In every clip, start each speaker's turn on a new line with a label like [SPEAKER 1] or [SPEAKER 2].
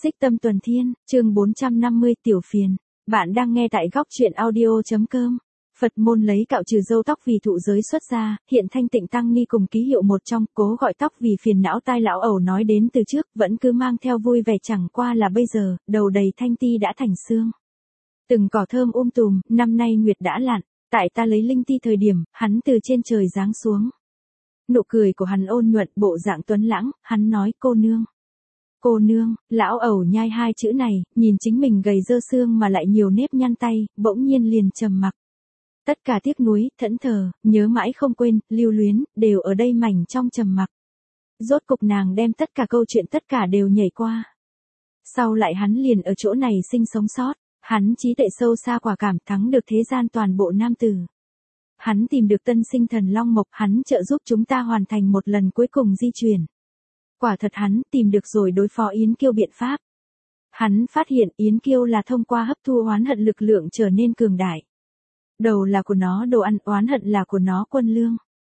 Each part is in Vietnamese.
[SPEAKER 1] Xích Tâm Tuần Thiên, chương 450 Tiểu Phiền. Bạn đang nghe tại góc truyện audio.com. Phật môn lấy cạo trừ râu tóc vì thụ giới xuất gia, hiện Thanh Tịnh Tăng Ni cùng ký hiệu một trong, cố gọi tóc vì phiền não tai lão ẩu nói đến từ trước, vẫn cứ mang theo vui vẻ, chẳng qua là bây giờ, đầu đầy thanh ti đã thành xương. Từng cỏ thơm tùm, năm nay nguyệt đã lặn, tại ta lấy linh ti thời điểm, hắn từ trên trời giáng xuống. Nụ cười của hắn ôn nhuận, bộ dạng tuấn lãng, hắn nói cô nương. Cô nương, lão ẩu nhai hai chữ này, nhìn chính mình gầy dơ xương mà lại nhiều nếp nhăn tay, bỗng nhiên liền trầm mặc. Tất cả tiếc nuối, thẫn thờ, nhớ mãi không quên, lưu luyến, đều ở đây mảnh trong trầm mặc. Rốt cục nàng đem tất cả câu chuyện tất cả đều nhảy qua. Sau lại hắn liền ở chỗ này sinh sống sót, hắn trí tuệ sâu xa quả cảm thắng được thế gian toàn bộ nam tử. Hắn tìm được tân sinh thần Long Mộc, hắn trợ giúp chúng ta hoàn thành một lần cuối cùng di chuyển. Quả thật hắn tìm được rồi đối phó Yến Kiêu biện pháp. Hắn phát hiện Yến Kiêu là thông qua hấp thu oán hận lực lượng trở nên cường đại. Đầu là của nó đồ ăn, oán hận là của nó quân lương.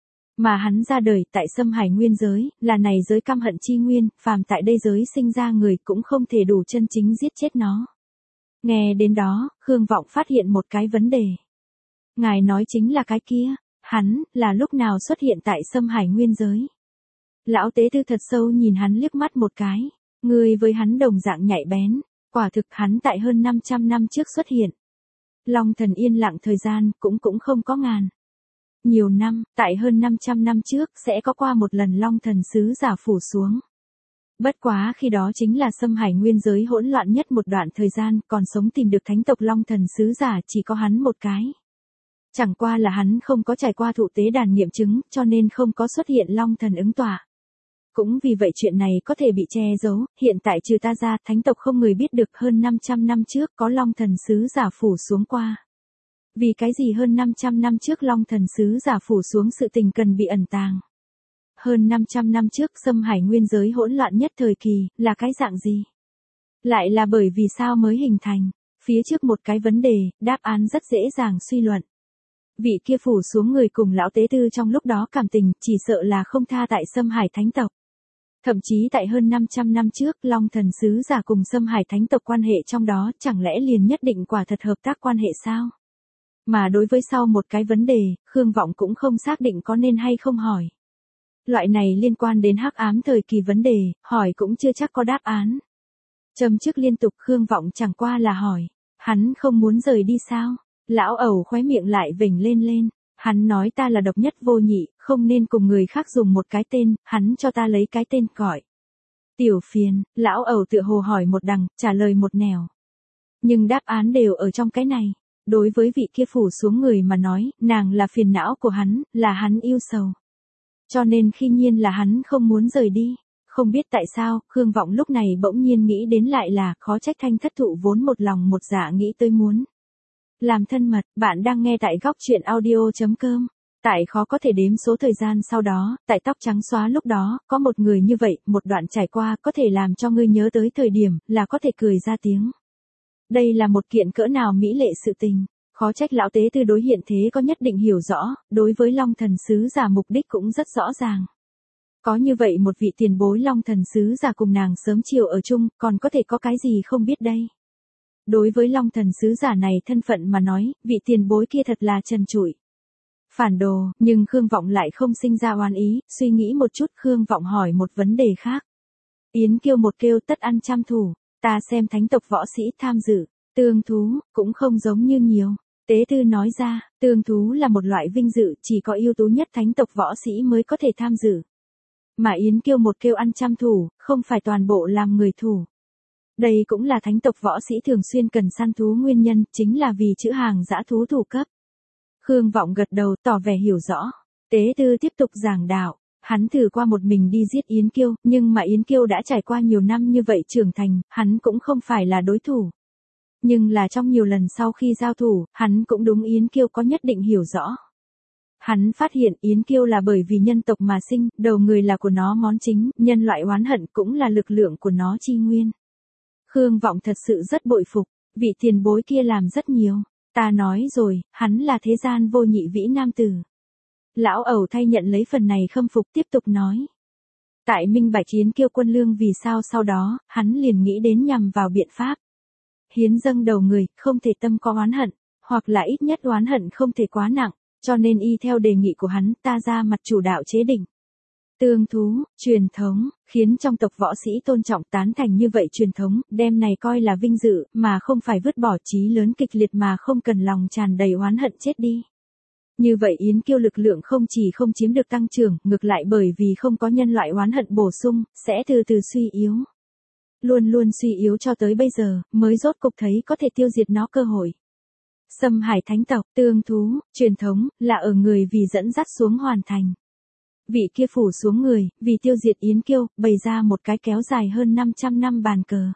[SPEAKER 1] Mà hắn ra đời tại Xâm Hải nguyên giới, là này giới căm hận chi nguyên, phàm tại đây giới sinh ra người cũng không thể đủ chân chính giết chết nó. Nghe đến đó, Khương Vọng phát hiện một cái vấn đề. Ngài nói chính là cái kia, hắn, là lúc nào xuất hiện tại Xâm Hải nguyên giới. Lão tế tư thật sâu nhìn hắn liếc mắt một cái, người với hắn đồng dạng nhạy bén, quả thực hắn tại hơn 500 năm trước xuất hiện. Long thần yên lặng thời gian, cũng không có ngàn. Nhiều năm, tại hơn 500 năm trước sẽ có qua một lần Long thần sứ giả phủ xuống. Bất quá khi đó chính là Xâm Hải nguyên giới hỗn loạn nhất một đoạn thời gian, còn sống tìm được thánh tộc Long thần sứ giả chỉ có hắn một cái. Chẳng qua là hắn không có trải qua thụ tế đàn nghiệm chứng, cho nên không có xuất hiện Long thần ứng tỏa. Cũng vì vậy chuyện này có thể bị che giấu, hiện tại trừ ta ra, thánh tộc không người biết được hơn 500 năm trước có Long thần sứ giả phủ xuống qua. Vì cái gì hơn 500 năm trước Long thần sứ giả phủ xuống sự tình cần bị ẩn tàng. Hơn 500 năm trước Xâm Hải nguyên giới hỗn loạn nhất thời kỳ, là cái dạng gì? Lại là bởi vì sao mới hình thành? Phía trước một cái vấn đề, đáp án rất dễ dàng suy luận. Vị kia phủ xuống người cùng lão tế tư trong lúc đó cảm tình, chỉ sợ là không tha tại Xâm Hải thánh tộc. Thậm chí tại hơn 500 năm trước, Long thần sứ giả cùng Xâm Hải thánh tộc quan hệ trong đó, chẳng lẽ liền nhất định quả thật hợp tác quan hệ sao? Mà đối với sau một cái vấn đề, Khương Vọng cũng không xác định có nên hay không hỏi. Loại này liên quan đến hắc ám thời kỳ vấn đề, hỏi cũng chưa chắc có đáp án. Châm trước liên tục Khương Vọng chẳng qua là hỏi, hắn không muốn rời đi sao? Lão ẩu khóe miệng lại vểnh lên. Hắn nói ta là độc nhất vô nhị, không nên cùng người khác dùng một cái tên, hắn cho ta lấy cái tên gọi. Tiểu Phiền, lão ẩu tựa hồ hỏi một đằng, trả lời một nẻo. Nhưng đáp án đều ở trong cái này. Đối với vị kia phủ xuống người mà nói, nàng là phiền não của hắn, là hắn yêu sầu. Cho nên khi nhiên là hắn không muốn rời đi. Không biết tại sao, Khương Vọng lúc này bỗng nhiên nghĩ đến lại là khó trách Thanh thất thụ vốn một lòng một dạ nghĩ tới muốn làm thân mật. Bạn đang nghe tại góc truyện audio.com. Tại khó có thể đếm số thời gian sau đó, tại tóc trắng xóa lúc đó, có một người như vậy, một đoạn trải qua có thể làm cho ngươi nhớ tới thời điểm, là có thể cười ra tiếng. Đây là một kiện cỡ nào mỹ lệ sự tình. Khó trách lão tế tư đối hiện thế có nhất định hiểu rõ, đối với Long thần sứ giả mục đích cũng rất rõ ràng. Có như vậy một vị tiền bối Long thần sứ giả cùng nàng sớm chiều ở chung, còn có thể có cái gì không biết đây. Đối với Long thần sứ giả này thân phận mà nói, vị tiền bối kia thật là trần trụi. Phản đồ, nhưng Khương Vọng lại không sinh ra oan ý, suy nghĩ một chút Khương Vọng hỏi một vấn đề khác. Yến Kiêu một kêu tất ăn trăm thủ, ta xem thánh tộc võ sĩ tham dự, tương thú, cũng không giống như nhiều. Tế tư nói ra, tương thú là một loại vinh dự, chỉ có ưu tú nhất thánh tộc võ sĩ mới có thể tham dự. Mà Yến Kiêu một kêu ăn trăm thủ, không phải toàn bộ làm người thủ. Đây cũng là thánh tộc võ sĩ thường xuyên cần săn thú nguyên nhân, chính là vì chữ hàng dã thú thủ cấp. Khương Vọng gật đầu tỏ vẻ hiểu rõ. Tế tư tiếp tục giảng đạo, hắn thử qua một mình đi giết Yến Kiêu, nhưng mà Yến Kiêu đã trải qua nhiều năm như vậy trưởng thành, hắn cũng không phải là đối thủ. Nhưng là trong nhiều lần sau khi giao thủ, hắn cũng đúng Yến Kiêu có nhất định hiểu rõ. Hắn phát hiện Yến Kiêu là bởi vì nhân tộc mà sinh, đầu người là của nó món chính, nhân loại oán hận cũng là lực lượng của nó chi nguyên. Khương Vọng thật sự rất bội phục, vị tiền bối kia làm rất nhiều. Ta nói rồi, hắn là thế gian vô nhị vĩ nam tử. Lão ẩu thay nhận lấy phần này khâm phục tiếp tục nói. Tại minh bạch Yến Kiêu quân lương vì sao sau đó, hắn liền nghĩ đến nhằm vào biện pháp. Hiến dâng đầu người, không thể tâm có oán hận, hoặc là ít nhất oán hận không thể quá nặng, cho nên y theo đề nghị của hắn ta ra mặt chủ đạo chế định. Tương thú, truyền thống, khiến trong tộc võ sĩ tôn trọng tán thành như vậy truyền thống, đem này coi là vinh dự, mà không phải vứt bỏ chí lớn kịch liệt mà không cần lòng tràn đầy oán hận chết đi. Như vậy Yến Kiêu lực lượng không chỉ không chiếm được tăng trưởng, ngược lại bởi vì không có nhân loại oán hận bổ sung, sẽ từ từ suy yếu. Luôn luôn suy yếu cho tới bây giờ, mới rốt cục thấy có thể tiêu diệt nó cơ hội. Xâm Hải thánh tộc, tương thú, truyền thống, là ở người vì dẫn dắt xuống hoàn thành. Vị kia phủ xuống người, vì tiêu diệt Yến Kiêu, bày ra một cái kéo dài hơn 500 năm bàn cờ.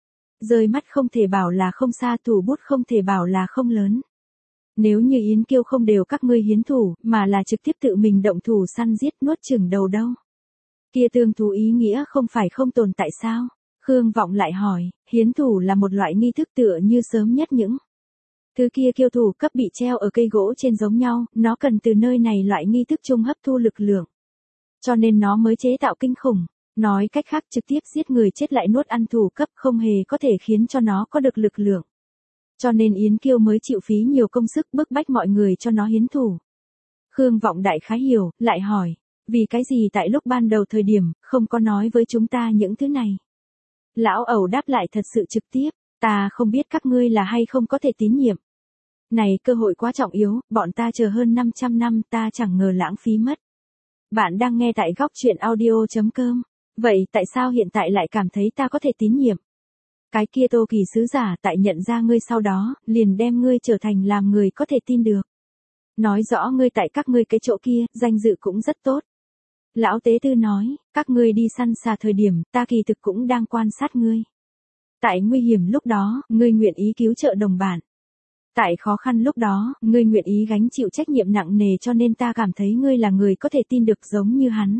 [SPEAKER 1] Rơi mắt không thể bảo là không xa, thủ bút không thể bảo là không lớn. Nếu như Yến Kiêu không đều các ngươi hiến thủ, mà là trực tiếp tự mình động thủ săn giết nuốt chửng đầu đâu. Kia tương thú ý nghĩa không phải không tồn tại sao? Khương Vọng lại hỏi, hiến thủ là một loại nghi thức tựa như sớm nhất những thứ kia kiêu thủ cấp bị treo ở cây gỗ trên giống nhau, nó cần từ nơi này loại nghi thức chung hấp thu lực lượng. Cho nên nó mới chế tạo kinh khủng. Nói cách khác trực tiếp giết người chết lại nuốt ăn thủ cấp không hề có thể khiến cho nó có được lực lượng. Cho nên Yến Kiêu mới chịu phí nhiều công sức bức bách mọi người cho nó hiến thủ. Khương Vọng đại khái hiểu, lại hỏi, vì cái gì tại lúc ban đầu thời điểm, không có nói với chúng ta những thứ này. Lão ẩu đáp lại thật sự trực tiếp, ta không biết các ngươi là hay không có thể tín nhiệm. Này cơ hội quá trọng yếu, bọn ta chờ hơn 500 năm ta chẳng ngờ lãng phí mất. Bạn đang nghe tại góc truyện audio.com. Vậy tại sao hiện tại lại cảm thấy ta có thể tín nhiệm? Cái kia Tô Kỳ sứ giả tại nhận ra ngươi sau đó, liền đem ngươi trở thành làm người có thể tin được. Nói rõ ngươi tại các ngươi cái chỗ kia, danh dự cũng rất tốt. Lão tế tư nói, các ngươi đi săn xà thời điểm, ta kỳ thực cũng đang quan sát ngươi. Tại nguy hiểm lúc đó, ngươi nguyện ý cứu trợ đồng bạn. Tại khó khăn lúc đó, ngươi nguyện ý gánh chịu trách nhiệm nặng nề cho nên ta cảm thấy ngươi là người có thể tin được giống như hắn.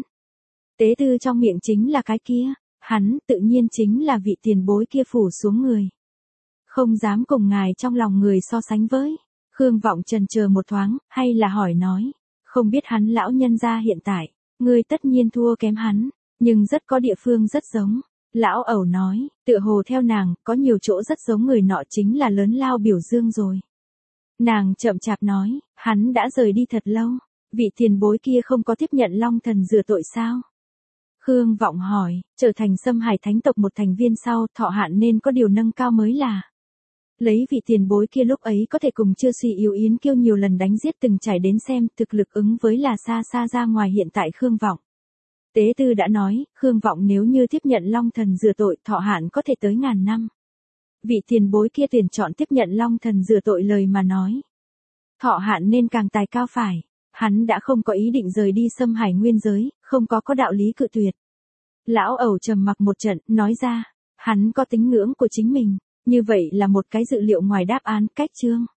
[SPEAKER 1] Tế tư trong miệng chính là cái kia, hắn tự nhiên chính là vị tiền bối kia phủ xuống người. Không dám cùng ngài trong lòng người so sánh với. Khương Vọng chần chờ một thoáng, hay là hỏi nói, không biết hắn lão nhân gia hiện tại, ngươi tất nhiên thua kém hắn, nhưng rất có địa phương rất giống. Lão ẩu nói, tựa hồ theo nàng, có nhiều chỗ rất giống người nọ chính là lớn lao biểu dương rồi. Nàng chậm chạp nói, hắn đã rời đi thật lâu, vị tiền bối kia không có tiếp nhận Long Thần rửa tội sao? Khương Vọng hỏi, trở thành Xâm Hải thánh tộc một thành viên sau, thọ hạn nên có điều nâng cao mới là. Lấy vị tiền bối kia lúc ấy có thể cùng chưa suy yếu Yến Kiêu nhiều lần đánh giết từng trải đến xem, thực lực ứng với là xa xa ra ngoài hiện tại Khương Vọng. Tế tư đã nói, Khương Vọng nếu như tiếp nhận Long Thần rửa tội, thọ hạn có thể tới ngàn năm. Vị tiền bối kia tuyển chọn tiếp nhận Long Thần rửa tội lời mà nói. Thọ hạn nên càng tài cao phải, hắn đã không có ý định rời đi Xâm Hải nguyên giới, không có đạo lý cự tuyệt. Lão ẩu trầm mặc một trận, nói ra, hắn có tín ngưỡng của chính mình, như vậy là một cái dự liệu ngoài đáp án, cách chương.